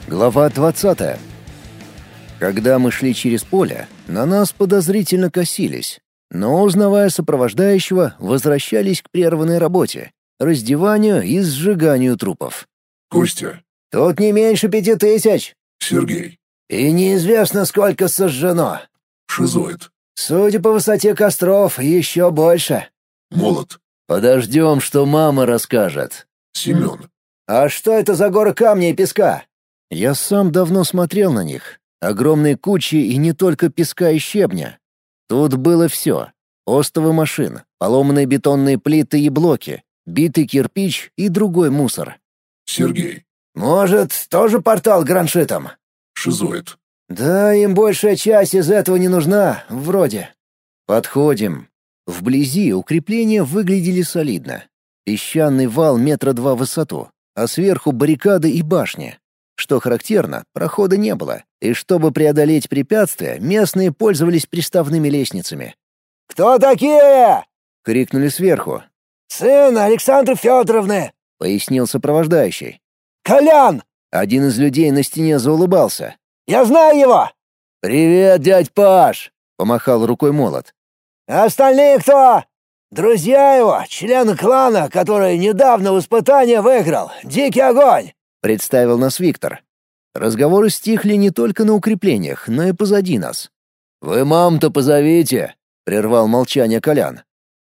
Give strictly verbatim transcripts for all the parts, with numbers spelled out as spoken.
Глава двадцатая. Когда мы шли через поле, на нас подозрительно косились, но, узнавая сопровождающего, возвращались к прерванной работе — раздеванию и сжиганию трупов. Костя. «Тут не меньше пяти тысяч!» Сергей. «И неизвестно, сколько сожжено!» Шизоид. «Судя по высоте костров, еще больше!» Молот. «Подождем, что мама расскажет!» Семен. «А что это за горы камня и песка?» Я сам давно смотрел на них. Огромные кучи и не только песка и щебня. Тут было все. Остовы машин, поломанные бетонные плиты и блоки, битый кирпич и другой мусор. Сергей. «Может, тоже портал к граншитам?» Шизоид. «Да, им большая часть из этого не нужна, вроде». Подходим. Вблизи укрепления выглядели солидно. Песчаный вал метра два в высоту, а сверху баррикады и башни. Что характерно, прохода не было, и чтобы преодолеть препятствия, местные пользовались приставными лестницами. «Кто такие?» — крикнули сверху. «Сын Александры Федоровны», — пояснил сопровождающий. «Колян!» — один из людей на стене заулыбался. «Я знаю его!» «Привет, дядь Паш!» — помахал рукой Молот. «А остальные кто?» «Друзья его, члены клана, который недавно в испытании выиграл. Дикий огонь!» — представил нас Виктор. Разговоры стихли не только на укреплениях, но и позади нас. «Вы мам-то позовите!» — прервал молчание Колян.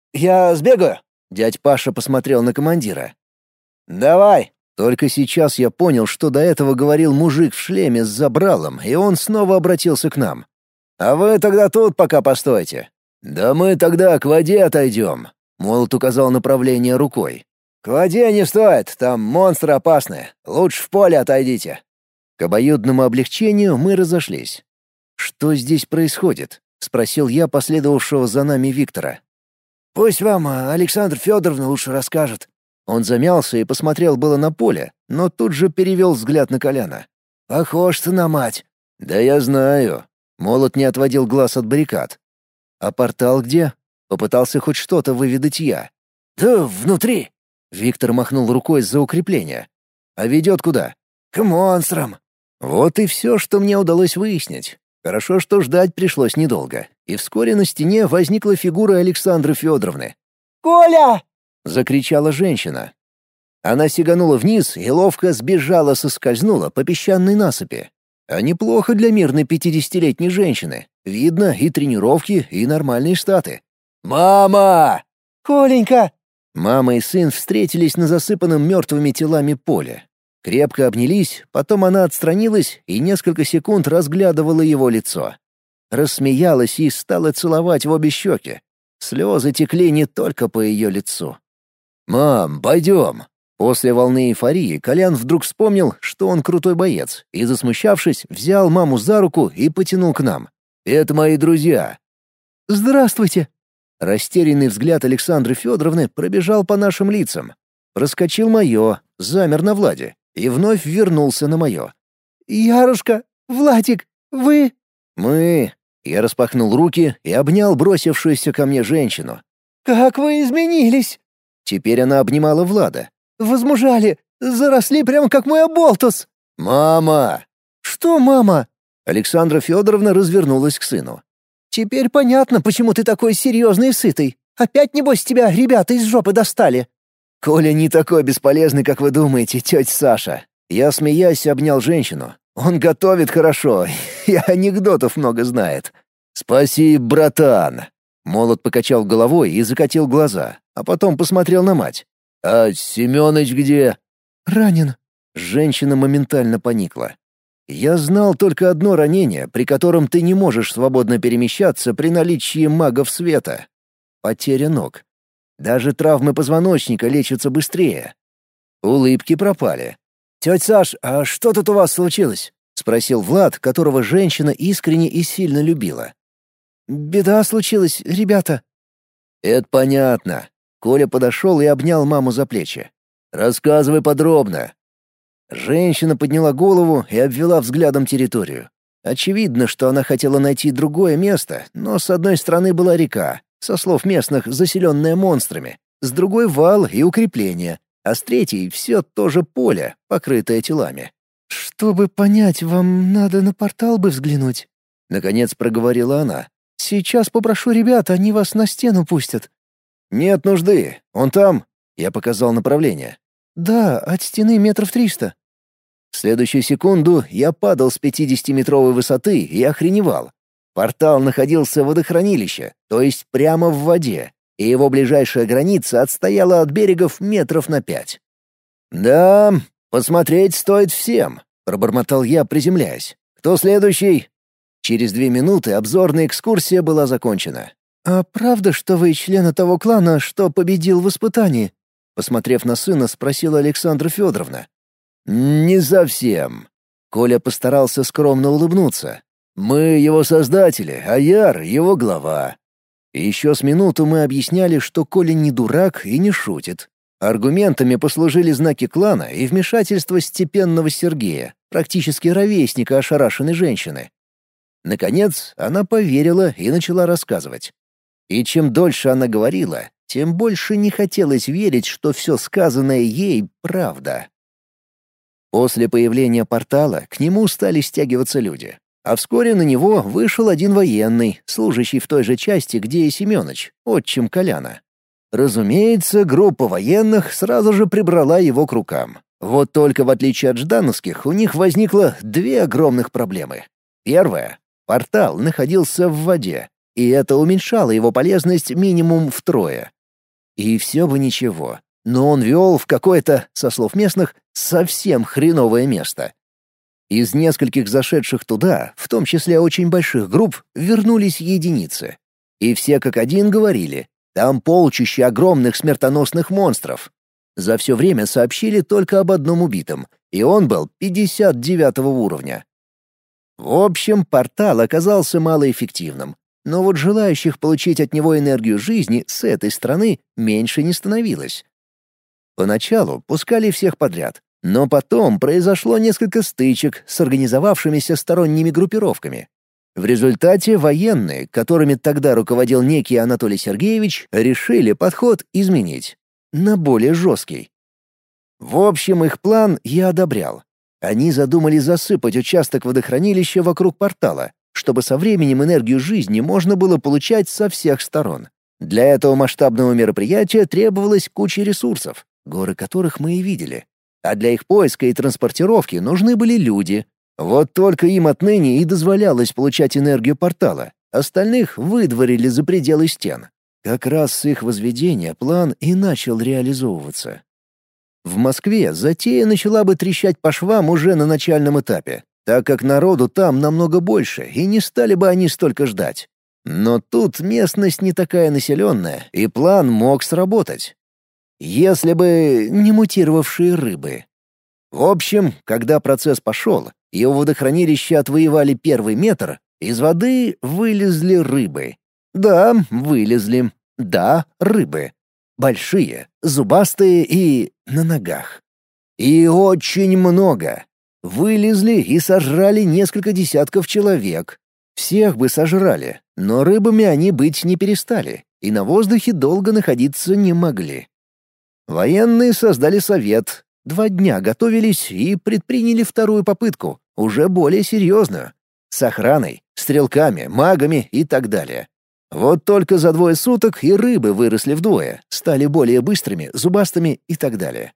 «Я сбегаю?» — дядь Паша посмотрел на командира. «Давай!» Только сейчас я понял, что до этого говорил мужик в шлеме с забралом, и он снова обратился к нам. «А вы тогда тут пока постойте». «Да мы тогда к воде отойдем», — Молот указал направление рукой. «К воде не стоит, там монстры опасные. Лучше в поле отойдите». К обоюдному облегчению мы разошлись. «Что здесь происходит?» — спросил я последовавшего за нами Виктора. «Пусть вам Александра Федоровна лучше расскажет». Он замялся и посмотрел было на поле, но тут же перевел взгляд на Коляна. «Похож ты на мать». «Да я знаю». Молот не отводил глаз от баррикад. «А портал где?» — попытался хоть что-то выведать я. «Да внутри». Виктор махнул рукой за укрепление. «А ведет куда?» «К монстрам». Вот и все, что мне удалось выяснить. Хорошо, что ждать пришлось недолго, и вскоре на стене возникла фигура Александры Федоровны. «Коля!» — закричала женщина. Она сиганула вниз и ловко сбежала, соскользнула по песчаной насыпи. А неплохо для мирной пятидесятилетней женщины. Видно и тренировки, и нормальные статы. «Мама!» «Коленька!» Мама и сын встретились на засыпанном мертвыми телами поле. Крепко обнялись, потом она отстранилась и несколько секунд разглядывала его лицо. Рассмеялась и стала целовать в обе щеки. Слезы текли не только по ее лицу. «Мам, пойдем!» После волны эйфории Колян вдруг вспомнил, что он крутой боец, и, засмущавшись, взял маму за руку и потянул к нам. «Это мои друзья». «Здравствуйте!» Растерянный взгляд Александры Федоровны пробежал по нашим лицам. Проскочил мое, замер на Владе и вновь вернулся на мое. «Ярушка, Владик, вы...» «Мы...» Я распахнул руки и обнял бросившуюся ко мне женщину. «Как вы изменились!» Теперь она обнимала Влада. «Возмужали, заросли прямо как мой оболтус!» «Мама!» «Что, мама?» Александра Федоровна развернулась к сыну. «Теперь понятно, почему ты такой серьезный и сытый. Опять, небось, тебя ребята из жопы достали». «Коля не такой бесполезный, как вы думаете, тетя Саша». Я, смеясь, обнял женщину. «Он готовит хорошо и анекдотов много знает». «Спасибо, братан!» Молот покачал головой и закатил глаза, а потом посмотрел на мать. «А Семёныч где?» «Ранен». Женщина моментально поникла. Я знал только одно ранение, при котором ты не можешь свободно перемещаться при наличии магов света. Потеря ног. Даже травмы позвоночника лечатся быстрее. Улыбки пропали. «Тетя Саш, а что тут у вас случилось?» — спросил Влад, которого женщина искренне и сильно любила. «Беда случилась, ребята». «Это понятно». Коля подошел и обнял маму за плечи. «Рассказывай подробно». Женщина подняла голову и обвела взглядом территорию. Очевидно, что она хотела найти другое место, но с одной стороны была река, со слов местных, заселенная монстрами, с другой — вал и укрепления, а с третьей — все то же поле, покрытое телами. «Чтобы понять, вам надо на портал бы взглянуть», — наконец проговорила она. «Сейчас попрошу ребят, они вас на стену пустят». «Нет нужды, он там», — я показал направление. «Да, от стены метров триста». В следующую секунду я падал с пятидесятиметровой высоты и охреневал. Портал находился в водохранилище, то есть прямо в воде, и его ближайшая граница отстояла от берегов метров на пять. «Да, посмотреть стоит всем», — пробормотал я, приземляясь. «Кто следующий?» Через две минуты обзорная экскурсия была закончена. «А правда, что вы член того клана, что победил в испытании?» Посмотрев на сына, спросила Александра Федоровна. «Не совсем». Коля постарался скромно улыбнуться. «Мы его создатели, а Яр — его глава». И еще с минуту мы объясняли, что Коля не дурак и не шутит. Аргументами послужили знаки клана и вмешательство степенного Сергея, практически ровесника ошарашенной женщины. Наконец, она поверила и начала рассказывать. И чем дольше она говорила, тем больше не хотелось верить, что все сказанное ей — правда. После появления портала к нему стали стягиваться люди. А вскоре на него вышел один военный, служащий в той же части, где и Семёныч, отчим Коляна. Разумеется, группа военных сразу же прибрала его к рукам. Вот только в отличие от ждановских, у них возникло две огромных проблемы. Первая — портал находился в воде, и это уменьшало его полезность минимум втрое. И все бы ничего, но он вел в какое-то, со слов местных, совсем хреновое место. Из нескольких зашедших туда, в том числе очень больших групп, вернулись единицы. И все как один говорили: там полчища огромных смертоносных монстров. За все время сообщили только об одном убитом, и он был пятьдесят девятого уровня. В общем, портал оказался малоэффективным, но вот желающих получить от него энергию жизни с этой стороны меньше не становилось. Поначалу пускали всех подряд, но потом произошло несколько стычек с организовавшимися сторонними группировками. В результате военные, которыми тогда руководил некий Анатолий Сергеевич, решили подход изменить на более жесткий. В общем, их план я одобрял. Они задумали засыпать участок водохранилища вокруг портала, чтобы со временем энергию жизни можно было получать со всех сторон. Для этого масштабного мероприятия требовалась куча ресурсов, горы которых мы и видели. А для их поиска и транспортировки нужны были люди. Вот только им отныне и дозволялось получать энергию портала. Остальных выдворили за пределы стен. Как раз с их возведения план и начал реализовываться. В Москве затея начала бы трещать по швам уже на начальном этапе, так как народу там намного больше, и не стали бы они столько ждать. Но тут местность не такая населенная, и план мог сработать. Если бы не мутировавшие рыбы. В общем, когда процесс пошел, и у водохранилища отвоевали первый метр, из воды вылезли рыбы. Да, вылезли. Да, рыбы. Большие, зубастые и на ногах. И очень много. Вылезли и сожрали несколько десятков человек. Всех бы сожрали, но рыбами они быть не перестали, и на воздухе долго находиться не могли. Военные создали совет, два дня готовились и предприняли вторую попытку, уже более серьезную, с охраной, стрелками, магами и так далее. Вот только за двое суток и рыбы выросли вдвое, стали более быстрыми, зубастыми и так далее.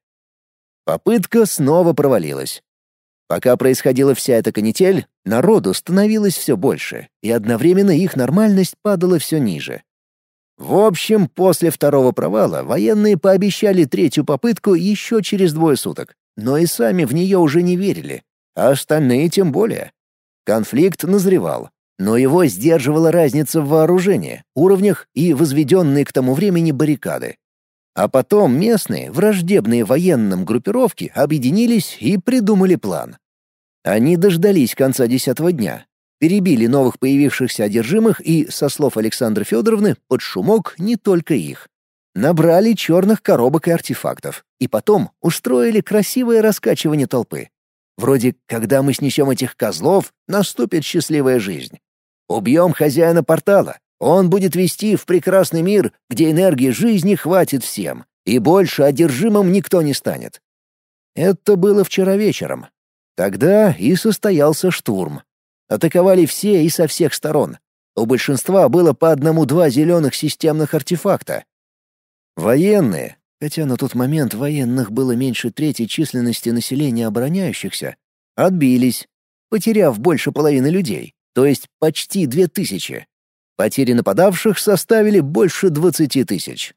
Попытка снова провалилась. Пока происходила вся эта канитель, народу становилось все больше, и одновременно их нормальность падала все ниже. В общем, после второго провала военные пообещали третью попытку еще через двое суток, но и сами в нее уже не верили, а остальные тем более. Конфликт назревал, но его сдерживала разница в вооружении, уровнях и возведенные к тому времени баррикады. А потом местные, враждебные военным группировки объединились и придумали план. Они дождались конца десятого дня, перебили новых появившихся одержимых и, со слов Александры Федоровны, под шумок не только их. Набрали черных коробок и артефактов, и потом устроили красивое раскачивание толпы. Вроде «когда мы снесем этих козлов, наступит счастливая жизнь». Убьем хозяина портала, он будет вести в прекрасный мир, где энергии жизни хватит всем, и больше одержимым никто не станет. Это было вчера вечером. Тогда и состоялся штурм. Атаковали все и со всех сторон. У большинства было по одному-два зеленых системных артефакта. Военные, хотя на тот момент военных было меньше трети численности населения обороняющихся, отбились, потеряв больше половины людей, то есть почти две тысячи. Потери нападавших составили больше двадцати тысяч.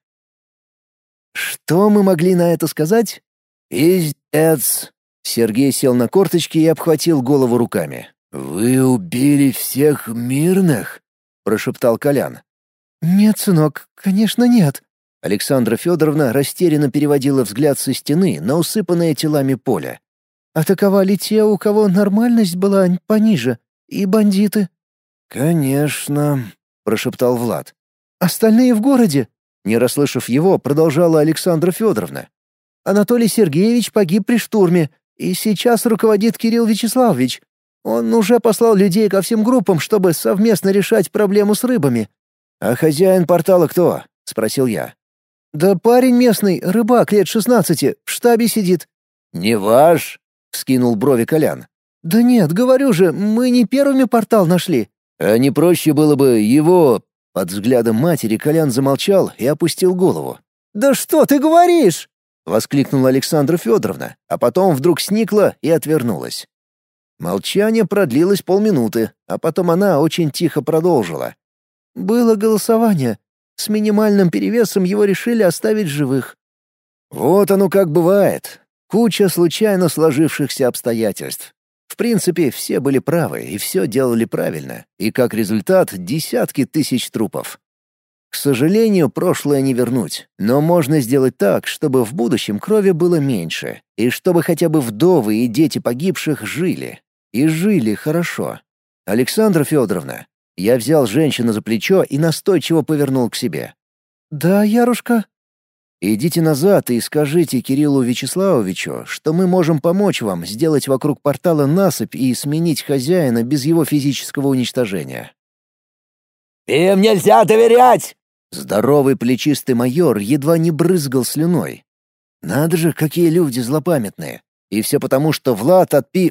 Что мы могли на это сказать? «Пиздец!» Сергей сел на корточки и обхватил голову руками. «Вы убили всех мирных?» — прошептал Колян. «Нет, сынок, конечно, нет». Александра Федоровна растерянно переводила взгляд со стены на усыпанное телами поле. «Атаковали те, у кого нормальность была пониже, и бандиты». «Конечно», — прошептал Влад. «Остальные в городе», — не расслышав его, продолжала Александра Федоровна. «Анатолий Сергеевич погиб при штурме, и сейчас руководит Кирилл Вячеславович. Он уже послал людей ко всем группам, чтобы совместно решать проблему с рыбами». «А хозяин портала кто?» — спросил я. «Да парень местный, рыбак лет шестнадцати, в штабе сидит». «Не ваш?» — вскинул брови Колян. «Да нет, говорю же, мы не первыми портал нашли». «А не проще было бы его...» Под взглядом матери Колян замолчал и опустил голову. «Да что ты говоришь?» — воскликнула Александра Федоровна, а потом вдруг сникла и отвернулась. Молчание продлилось полминуты, а потом она очень тихо продолжила. «Было голосование. С минимальным перевесом его решили оставить живых». Вот оно как бывает. Куча случайно сложившихся обстоятельств. В принципе, все были правы и все делали правильно, и как результат десятки тысяч трупов. К сожалению, прошлое не вернуть, но можно сделать так, чтобы в будущем крови было меньше, и чтобы хотя бы вдовы и дети погибших жили. И жили хорошо. Александра Федоровна, я взял женщину за плечо и настойчиво повернул к себе. «Да, Ярушка?» «Идите назад и скажите Кириллу Вячеславовичу, что мы можем помочь вам сделать вокруг портала насыпь и сменить хозяина без его физического уничтожения». «Им нельзя доверять!» Здоровый плечистый майор едва не брызгал слюной. Надо же, какие люди злопамятные. И все потому, что Влад отпи...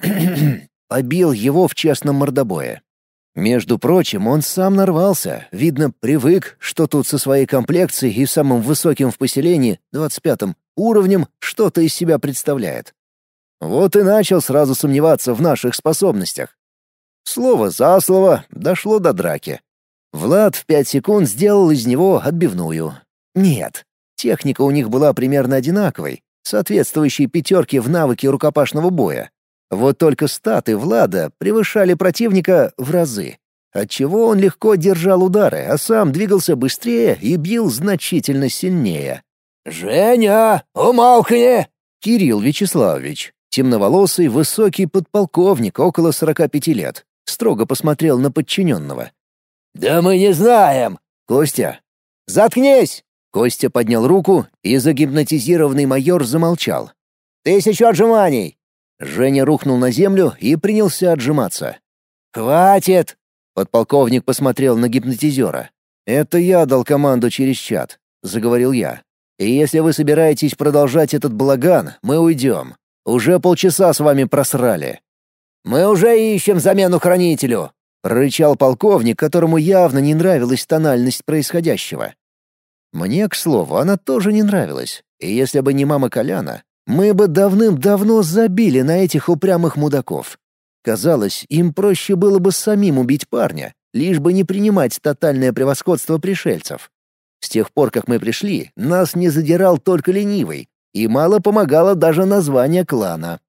побил его в честном мордобое. Между прочим, он сам нарвался, видно, привык, что тут со своей комплекцией и самым высоким в поселении, двадцать пятым, уровнем что-то из себя представляет. Вот и начал сразу сомневаться в наших способностях. Слово за слово дошло до драки. Влад в пять секунд сделал из него отбивную. Нет, техника у них была примерно одинаковой, соответствующей пятерке в навыке рукопашного боя. Вот только статы Влада превышали противника в разы, отчего он легко держал удары, а сам двигался быстрее и бил значительно сильнее. «Женя, умолкни!» Кирилл Вячеславович, темноволосый высокий подполковник около сорока пяти лет, строго посмотрел на подчиненного. «Да мы не знаем!» «Костя!» «Заткнись!» Костя поднял руку, и загипнотизированный майор замолчал. «Тысячу отжиманий!» Женя рухнул на землю и принялся отжиматься. «Хватит!» Подполковник посмотрел на гипнотизера. «Это я дал команду через чат», — заговорил я. «И если вы собираетесь продолжать этот балаган, мы уйдем. Уже полчаса с вами просрали». «Мы уже ищем замену хранителю», — рычал полковник, которому явно не нравилась тональность происходящего. Мне, к слову, она тоже не нравилась, и если бы не мама Коляна, мы бы давным-давно забили на этих упрямых мудаков. Казалось, им проще было бы самим убить парня, лишь бы не принимать тотальное превосходство пришельцев. С тех пор, как мы пришли, нас не задирал только ленивый, и мало помогало даже название клана.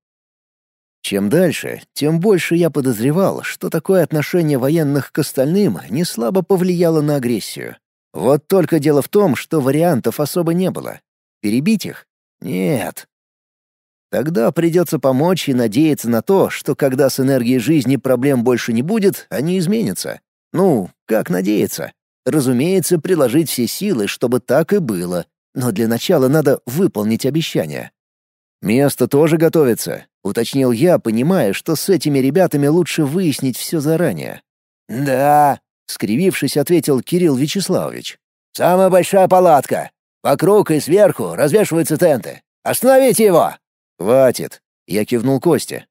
Чем дальше, тем больше я подозревал, что такое отношение военных к остальным не слабо повлияло на агрессию. Вот только дело в том, что вариантов особо не было. Перебить их? Нет. Тогда придется помочь и надеяться на то, что когда с энергией жизни проблем больше не будет, они изменятся. Ну, как надеяться? Разумеется, приложить все силы, чтобы так и было. Но для начала надо выполнить обещание. «Место тоже готовится», — уточнил я, понимая, что с этими ребятами лучше выяснить все заранее. «Да», — скривившись, ответил Кирилл Вячеславович. «Самая большая палатка. Вокруг и сверху развешиваются тенты. Остановите его!» «Хватит!» — я кивнул Косте.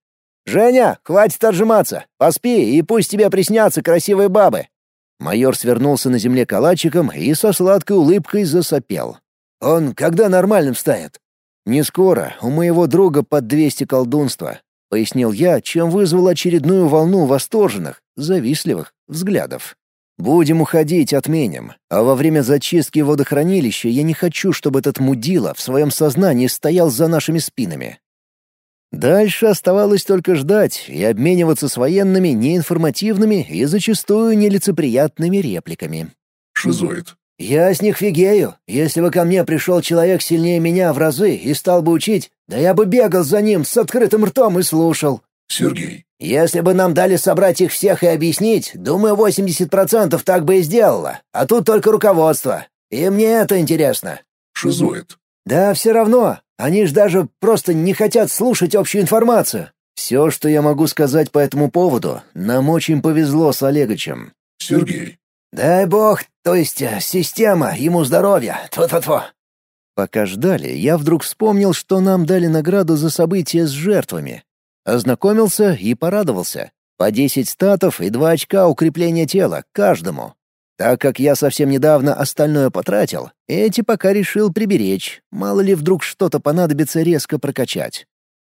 «Женя, хватит отжиматься! Поспи, и пусть тебе приснятся красивые бабы!» Майор свернулся на земле калачиком и со сладкой улыбкой засопел. «Он когда нормальным станет?» «Не скоро, у моего друга под двести колдунства», — пояснил я, чем вызвал очередную волну восторженных, завистливых взглядов. «Будем уходить, отменим. А во время зачистки водохранилища я не хочу, чтобы этот мудила в своем сознании стоял за нашими спинами». Дальше оставалось только ждать и обмениваться с военными неинформативными и зачастую нелицеприятными репликами. Шизоид. «Я с них фигею. Если бы ко мне пришел человек сильнее меня в разы и стал бы учить, да я бы бегал за ним с открытым ртом и слушал». Сергей. «Если бы нам дали собрать их всех и объяснить, думаю, восемьдесят процентов так бы и сделало. А тут только руководство. И мне это интересно». Шизоид. «Да все равно. Они ж даже просто не хотят слушать общую информацию». «Все, что я могу сказать по этому поводу, нам очень повезло с Олегычем». Сергей. «Дай бог, то есть э, система, ему здоровья. Тьфу-тьфу-тьфу». Пока ждали, я вдруг вспомнил, что нам дали награду за события с жертвами. Ознакомился и порадовался. По десять статов и два очка укрепления тела каждому. Так как я совсем недавно остальное потратил, эти пока решил приберечь, мало ли вдруг что-то понадобится резко прокачать.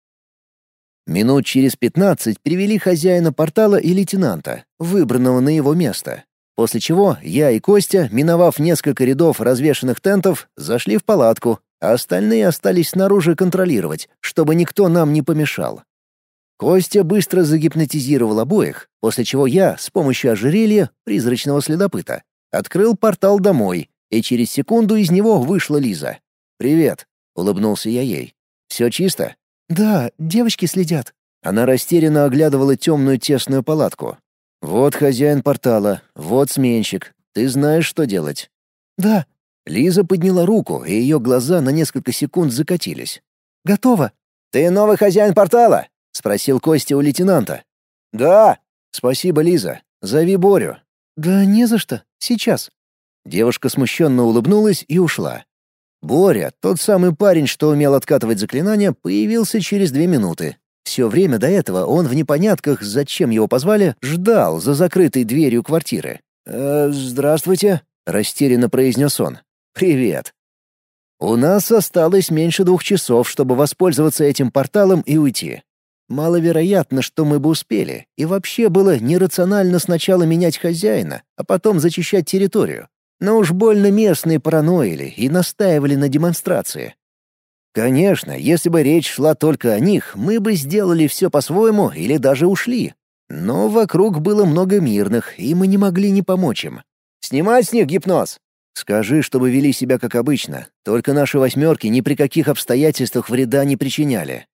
Минут через пятнадцать привели хозяина портала и лейтенанта, выбранного на его место. После чего я и Костя, миновав несколько рядов развешанных тентов, зашли в палатку, а остальные остались снаружи контролировать, чтобы никто нам не помешал. Костя быстро загипнотизировал обоих, после чего я, с помощью ожерелья, призрачного следопыта, открыл портал домой, и через секунду из него вышла Лиза. «Привет», — улыбнулся я ей. «Все чисто?» «Да, девочки следят». Она растерянно оглядывала темную тесную палатку. «Вот хозяин портала, вот сменщик. Ты знаешь, что делать?» «Да». Лиза подняла руку, и ее глаза на несколько секунд закатились. «Готово». «Ты новый хозяин портала?» — спросил Костя у лейтенанта. «Да». «Спасибо, Лиза. Зови Борю». «Да не за что. Сейчас». Девушка смущенно улыбнулась и ушла. Боря, тот самый парень, что умел откатывать заклинания, появился через две минуты. Все время до этого он в непонятках, зачем его позвали, ждал за закрытой дверью квартиры. «Э, «Здравствуйте», — растерянно произнес он. «Привет». У нас осталось меньше двух часов, чтобы воспользоваться этим порталом и уйти. Маловероятно, что мы бы успели, и вообще было нерационально сначала менять хозяина, а потом зачищать территорию. Но уж больно местные параноили и настаивали на демонстрации. Конечно, если бы речь шла только о них, мы бы сделали все по-своему или даже ушли. Но вокруг было много мирных, и мы не могли не помочь им. «Снимать с них гипноз!» «Скажи, чтобы вели себя как обычно, только наши восьмерки ни при каких обстоятельствах вреда не причиняли».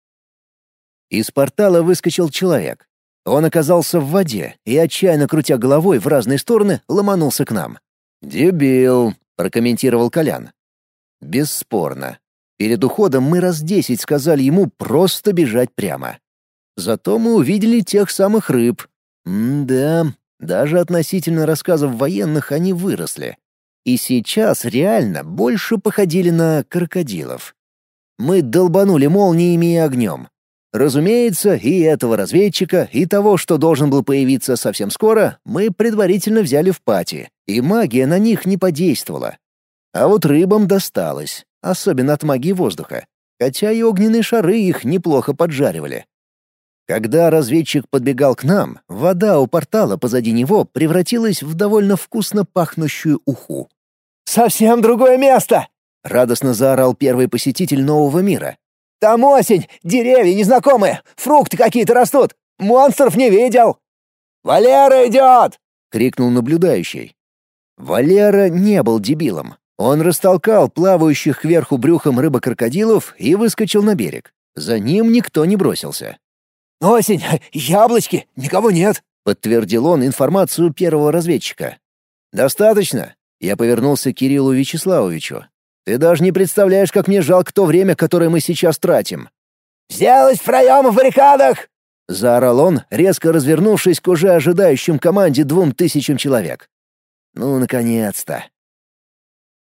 Из портала выскочил человек. Он оказался в воде и, отчаянно крутя головой в разные стороны, ломанулся к нам. «Дебил», — прокомментировал Колян. «Бесспорно. Перед уходом мы раз десять сказали ему просто бежать прямо. Зато мы увидели тех самых рыб. М-да, даже относительно рассказов военных они выросли. И сейчас реально больше походили на крокодилов. Мы долбанули молниями и огнем. Разумеется, и этого разведчика, и того, что должен был появиться совсем скоро, мы предварительно взяли в пати, и магия на них не подействовала. А вот рыбам досталось, особенно от магии воздуха, хотя и огненные шары их неплохо поджаривали. Когда разведчик подбегал к нам, вода у портала позади него превратилась в довольно вкусно пахнущую уху. «Совсем другое место!» — радостно заорал первый посетитель нового мира. «Там осень, деревья незнакомые, фрукты какие-то растут. Монстров не видел!» «Валера идет!» — крикнул наблюдающий. Валера не был дебилом. Он растолкал плавающих кверху брюхом рыбок-крокодилов и выскочил на берег. За ним никто не бросился. «Осень, яблочки, никого нет», — подтвердил он информацию первого разведчика. «Достаточно?» — я повернулся к Кириллу Вячеславовичу. «Ты даже не представляешь, как мне жалко то время, которое мы сейчас тратим». «Сделать проем в баррикадах!» — заорал он, резко развернувшись к уже ожидающим команде двум тысячам человек. «Ну, наконец-то!»